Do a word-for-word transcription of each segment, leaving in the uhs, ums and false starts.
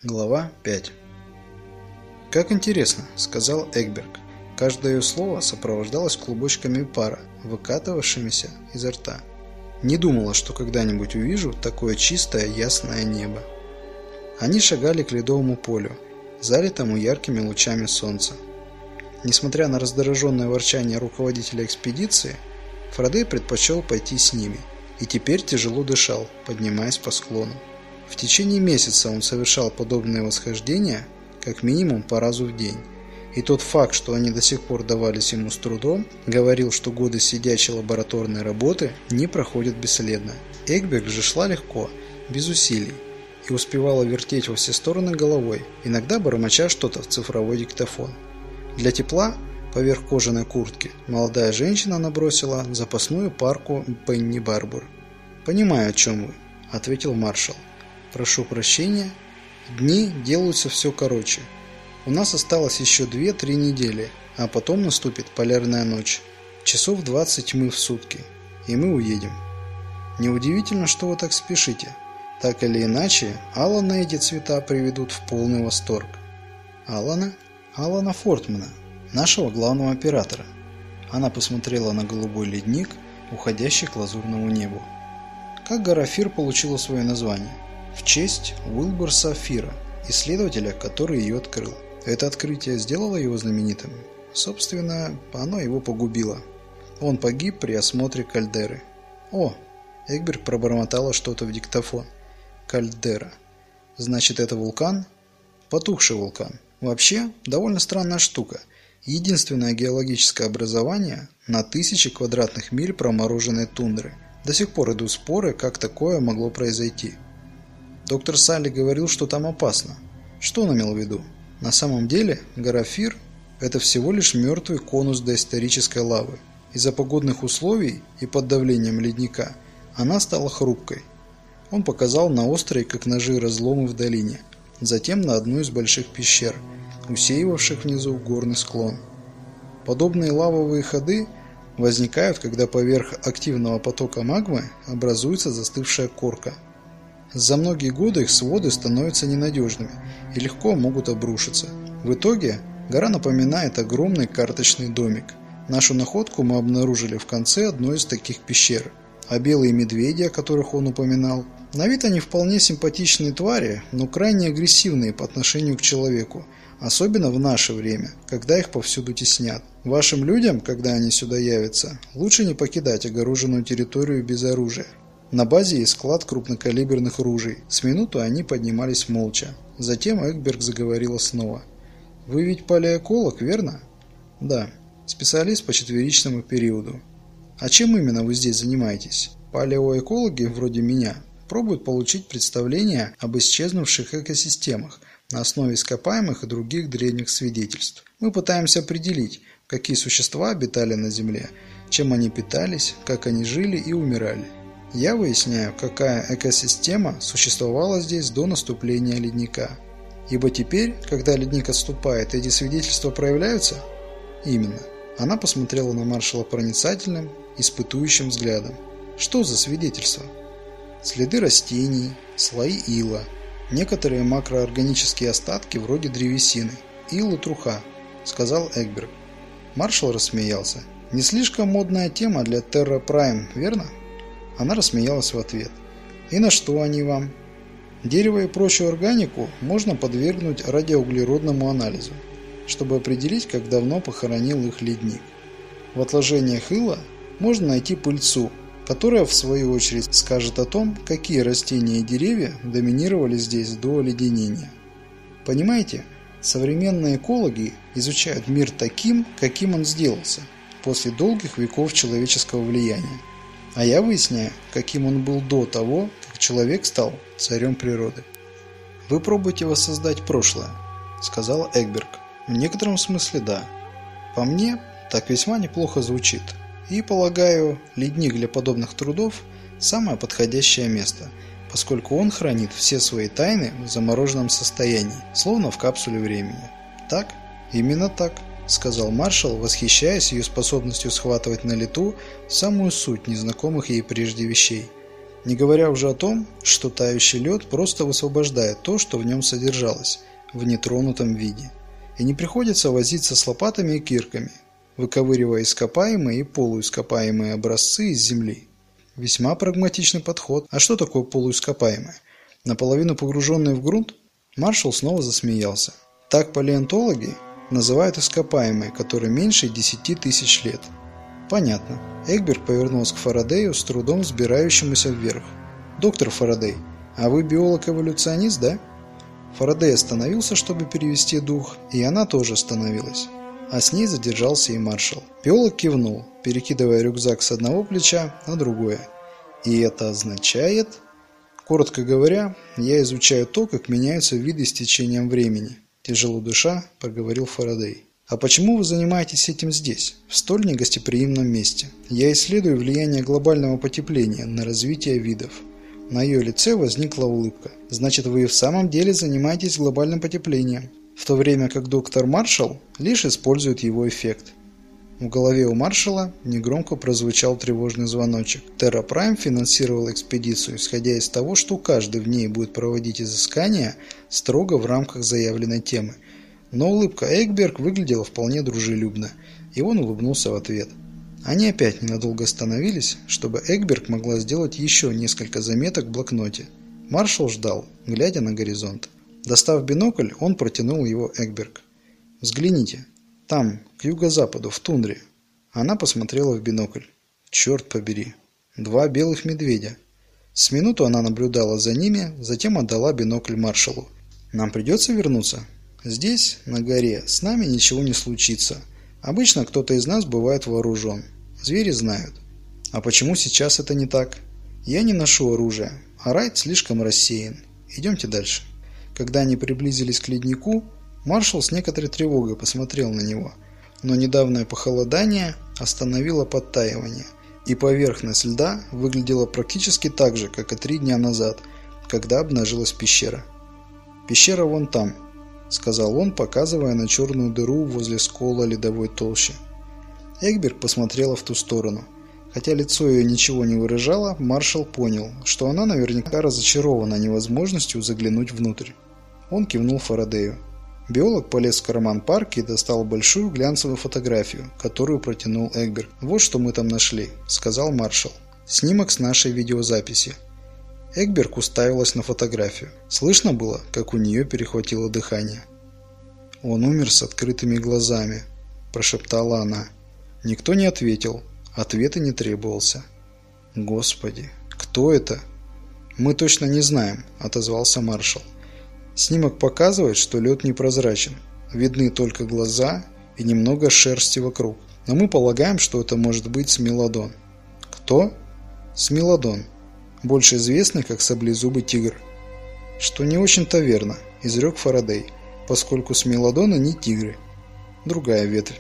Глава пять. «Как интересно», — сказал Эгберг. Каждое ее слово сопровождалось клубочками пара, выкатывавшимися изо рта. «Не думала, что когда-нибудь увижу такое чистое ясное небо». Они шагали к ледовому полю, залитому яркими лучами солнца. Несмотря на раздраженное ворчание руководителя экспедиции, Фарадей предпочел пойти с ними и теперь тяжело дышал, поднимаясь по склону. В течение месяца он совершал подобные восхождения как минимум по разу в день, и тот факт, что они до сих пор давались ему с трудом, говорил, что годы сидячей лабораторной работы не проходят бесследно. Эгберг же шла легко, без усилий, и успевала вертеть во все стороны головой, иногда бормоча что-то в цифровой диктофон. Для тепла, поверх кожаной куртки, молодая женщина набросила запасную парку Пенни Барбур. «Понимаю, о чем вы», — ответил маршал. «Прошу прощения. Дни делаются все короче. У нас осталось еще две-три недели, а потом наступит полярная ночь. Часов двадцать тьмы в сутки, и мы уедем. Неудивительно, что вы так спешите. Так или иначе, Алана эти цвета приведут в полный восторг». «Алана?» «Алана Фортмана, нашего главного оператора». Она посмотрела на голубой ледник, уходящий к лазурному небу. «Как гора Фир получила свое название?» «В честь Уилбурса Фира, исследователя, который ее открыл. Это открытие сделало его знаменитым. Собственно, оно его погубило. Он погиб при осмотре кальдеры». «О!» — Эгберг пробормотала что-то в диктофон. «Кальдера. Значит, это вулкан?» «Потухший вулкан. Вообще, довольно странная штука. Единственное геологическое образование на тысячи квадратных миль промороженной тундры. До сих пор идут споры, как такое могло произойти. Доктор Салли говорил, что там опасно. Что он имел в виду? На самом деле, гора Фир – это всего лишь мертвый конус доисторической лавы. Из-за погодных условий и под давлением ледника она стала хрупкой. Он показал на острые, как ножи, разломы в долине, затем на одну из больших пещер, усеивавших внизу горный склон. Подобные лавовые ходы возникают, когда поверх активного потока магмы образуется застывшая корка. За многие годы их своды становятся ненадежными и легко могут обрушиться. В итоге гора напоминает огромный карточный домик. Нашу находку мы обнаружили в конце одной из таких пещер. А белые медведи, о которых он упоминал, на вид они вполне симпатичные твари, но крайне агрессивные по отношению к человеку, особенно в наше время, когда их повсюду теснят. Вашим людям, когда они сюда явятся, лучше не покидать огороженную территорию без оружия. На базе есть склад крупнокалиберных ружей. С минуту они поднимались молча. Затем Эгберг заговорила снова. «Вы ведь палеоколог, верно?» «Да, специалист по четверичному периоду». «А чем именно вы здесь занимаетесь?» «Палеоэкологи, вроде меня, пробуют получить представление об исчезнувших экосистемах на основе ископаемых и других древних свидетельств. Мы пытаемся определить, какие существа обитали на Земле, чем они питались, как они жили и умирали. Я выясняю, какая экосистема существовала здесь до наступления ледника. Ибо теперь, когда ледник отступает, эти свидетельства проявляются?» «Именно». Она посмотрела на маршала проницательным, испытующим взглядом. «Что за свидетельства?» «Следы растений, слои ила, некоторые макроорганические остатки вроде древесины, ил и труха», — сказал Эгберг. Маршал рассмеялся. «Не слишком модная тема для Терра Прайм, верно?» Она рассмеялась в ответ. «И на что они вам?» «Дерево и прочую органику можно подвергнуть радиоуглеродному анализу, чтобы определить, как давно похоронил их ледник. В отложениях ила можно найти пыльцу, которая, в свою очередь, скажет о том, какие растения и деревья доминировали здесь до оледенения. Понимаете, современные экологи изучают мир таким, каким он сделался, после долгих веков человеческого влияния. А я выясняю, каким он был до того, как человек стал царем природы». «Вы пробуете воссоздать прошлое», — сказал Эгберг. «В некотором смысле да. По мне, так весьма неплохо звучит. И, полагаю, ледник для подобных трудов – самое подходящее место, поскольку он хранит все свои тайны в замороженном состоянии, словно в капсуле времени». «Так? Именно так», — сказал маршал, восхищаясь ее способностью схватывать на лету самую суть незнакомых ей прежде вещей. Не говоря уже о том, что тающий лед просто высвобождает то, что в нем содержалось, в нетронутом виде. И не приходится возиться с лопатами и кирками, выковыривая ископаемые и полуископаемые образцы из земли. Весьма прагматичный подход. А что такое полуископаемое? Наполовину погруженный в грунт? Маршалл снова засмеялся. Так палеонтологи называют ископаемые, которые меньше десяти тысяч лет. Понятно. Эгберг повернулся к Фарадею, с трудом взбирающемуся вверх. «Доктор Фарадей, а вы биолог-эволюционист, да?» Фарадей остановился, чтобы перевести дух, и она тоже остановилась. А с ней задержался и маршал. Биолог кивнул, перекидывая рюкзак с одного плеча на другое. «И это означает...» «Коротко говоря, я изучаю то, как меняются виды с течением времени», – тяжело дыша проговорил Фарадей. «А почему вы занимаетесь этим здесь, в столь негостеприимном месте? Я исследую влияние глобального потепления на развитие видов». На ее лице возникла улыбка. «Значит, вы и в самом деле занимаетесь глобальным потеплением, в то время как доктор Маршалл лишь использует его эффект». В голове у маршала негромко прозвучал тревожный звоночек. Терра Прайм финансировала экспедицию, исходя из того, что каждый в ней будет проводить изыскания строго в рамках заявленной темы. Но улыбка Эгберг выглядела вполне дружелюбно, и он улыбнулся в ответ. Они опять ненадолго остановились, чтобы Эгберг могла сделать еще несколько заметок в блокноте. Маршалл ждал, глядя на горизонт. Достав бинокль, он протянул его Эгберг. «Взгляните. Там, к юго-западу, в тундре». Она посмотрела в бинокль. «Черт побери. Два белых медведя». С минуту она наблюдала за ними, затем отдала бинокль маршалу. «Нам придется вернуться? Здесь, на горе, с нами ничего не случится. Обычно кто-то из нас бывает вооружен. Звери знают. А почему сейчас это не так? Я не ношу оружия, а Райт слишком рассеян. Идемте дальше». Когда они приблизились к леднику, маршал с некоторой тревогой посмотрел на него, но недавнее похолодание остановило подтаивание, и поверхность льда выглядела практически так же, как и три дня назад, когда обнажилась пещера. «Пещера вон там», — сказал он, показывая на черную дыру возле скола ледовой толщи. Эгберг посмотрела в ту сторону. Хотя лицо ее ничего не выражало, маршал понял, что она наверняка разочарована невозможностью заглянуть внутрь. Он кивнул Фарадею. Биолог полез в карман парки и достал большую глянцевую фотографию, которую протянул Эгберг. «Вот что мы там нашли», — сказал маршал. «Снимок с нашей видеозаписи». Эгберг уставилась на фотографию. Слышно было, как у нее перехватило дыхание. «Он умер с открытыми глазами», – прошептала она. Никто не ответил. Ответа не требовался. «Господи, кто это?» «Мы точно не знаем», – отозвался маршал. «Снимок показывает, что лед непрозрачен. Видны только глаза и немного шерсти вокруг. Но мы полагаем, что это может быть смелодон». «Кто?» «Смелодон, больше известный как саблезубый тигр». «Что не очень-то верно», – изрек Фарадей, поскольку смелодоны не тигры. Другая ветвь.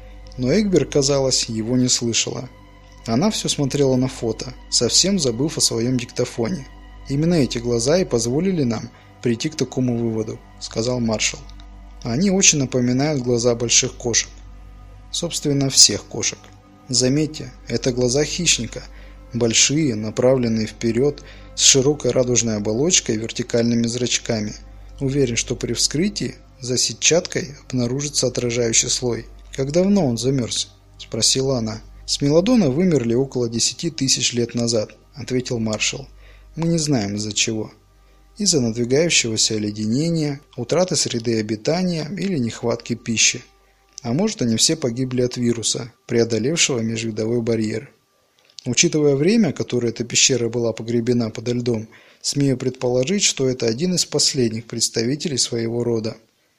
Но Эгберг, казалось, его не слышала. Она все смотрела на фото, совсем забыв о своем диктофоне. «Именно эти глаза и позволили нам прийти к такому выводу», – сказал маршал. «Они очень напоминают глаза больших кошек. Собственно, всех кошек. Заметьте, это глаза хищника, большие, направленные вперед, с широкой радужной оболочкой и вертикальными зрачками. Уверен, что при вскрытии за сетчаткой обнаружится отражающий слой». «Как давно он замерз?» – спросила она. «Смелодоны вымерли около десяти тысяч лет назад», – ответил маршал. «Мы не знаем из-за чего. Из-за надвигающегося оледенения, утраты среды обитания или нехватки пищи. А может, они все погибли от вируса, преодолевшего межвидовой барьер. Учитывая время, которое эта пещера была погребена подо льдом, смею предположить, что это один из последних представителей своего рода.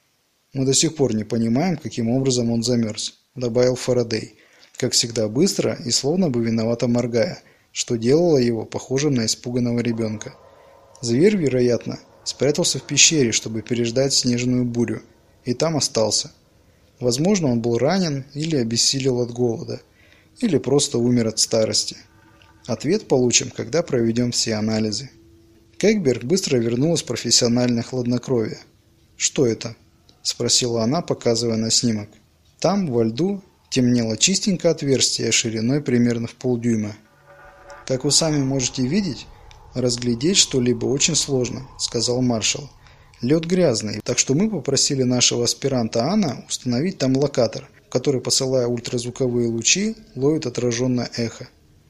Мы до сих пор не понимаем, каким образом он замерз», – добавил Фарадей, как всегда быстро и словно бы виновато моргая, что делало его похожим на испуганного ребенка. Зверь, вероятно, спрятался в пещере, чтобы переждать снежную бурю, и там остался. Возможно, он был ранен или обессилел от голода, или просто умер от старости. Ответ получим, когда проведем все анализы. К Эгберг быстро вернулось профессиональное хладнокровие. «Что это?» – спросила она, показывая на снимок. Там, во льду, темнело чистенькое отверстие шириной примерно в полдюйма. Как вы сами можете видеть, «Разглядеть что-либо очень сложно», – сказал маршал. «Лед грязный, так что мы попросили нашего аспиранта Анна установить там локатор, который, посылая ультразвуковые лучи, ловит отраженное эхо».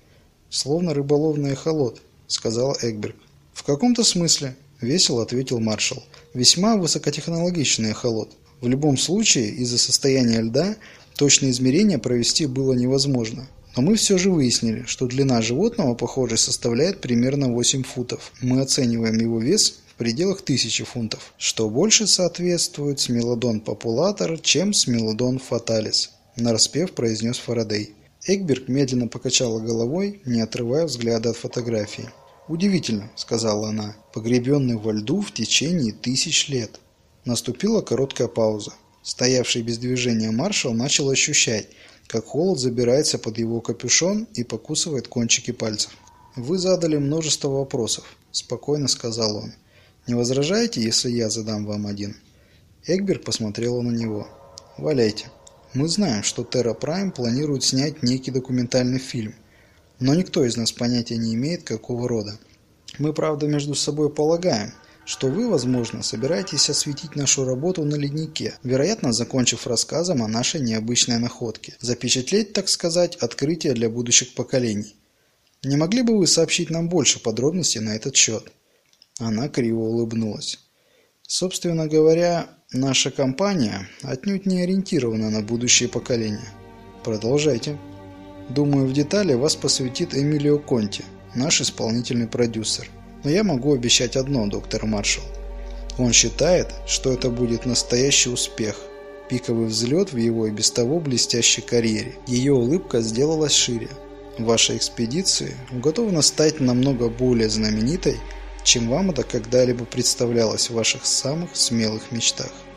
«Словно рыболовный эхолот», – сказал Эгберг. «В каком-то смысле», – весело ответил маршал. «Весьма высокотехнологичный эхолот. В любом случае, из-за состояния льда точные измерения провести было невозможно. Но мы все же выяснили, что длина животного, похоже, составляет примерно восемь футов. Мы оцениваем его вес в пределах тысячи фунтов, что больше соответствует смелодон популатор, чем смелодон фаталис», – нараспев произнес Фарадей. Эгберг медленно покачала головой, не отрывая взгляда от фотографии. «Удивительно», – сказала она, – «погребенный во льду в течение тысяч лет». Наступила короткая пауза. Стоявший без движения маршал начал ощущать, как холод забирается под его капюшон и покусывает кончики пальцев. «Вы задали множество вопросов», – спокойно сказал он. «Не возражаете, если я задам вам один?» Эгберг посмотрела на него. «Валяйте. Мы знаем, что Терра Прайм планирует снять некий документальный фильм, но никто из нас понятия не имеет, какого рода. Мы, правда, между собой полагаем, что вы, возможно, собираетесь осветить нашу работу на леднике, вероятно, закончив рассказом о нашей необычной находке, запечатлеть, так сказать, открытие для будущих поколений. Не могли бы вы сообщить нам больше подробностей на этот счет?» Она криво улыбнулась. «Собственно говоря, наша компания отнюдь не ориентирована на будущее поколения. Продолжайте. Думаю, в детали вас посвятит Эмилио Конти, наш исполнительный продюсер. Но я могу обещать одно, доктор Маршалл. Он считает, что это будет настоящий успех, пиковый взлет в его и без того блестящей карьере». Ее улыбка сделалась шире. «Ваша экспедиция уготована стать намного более знаменитой, чем вам это когда-либо представлялось в ваших самых смелых мечтах».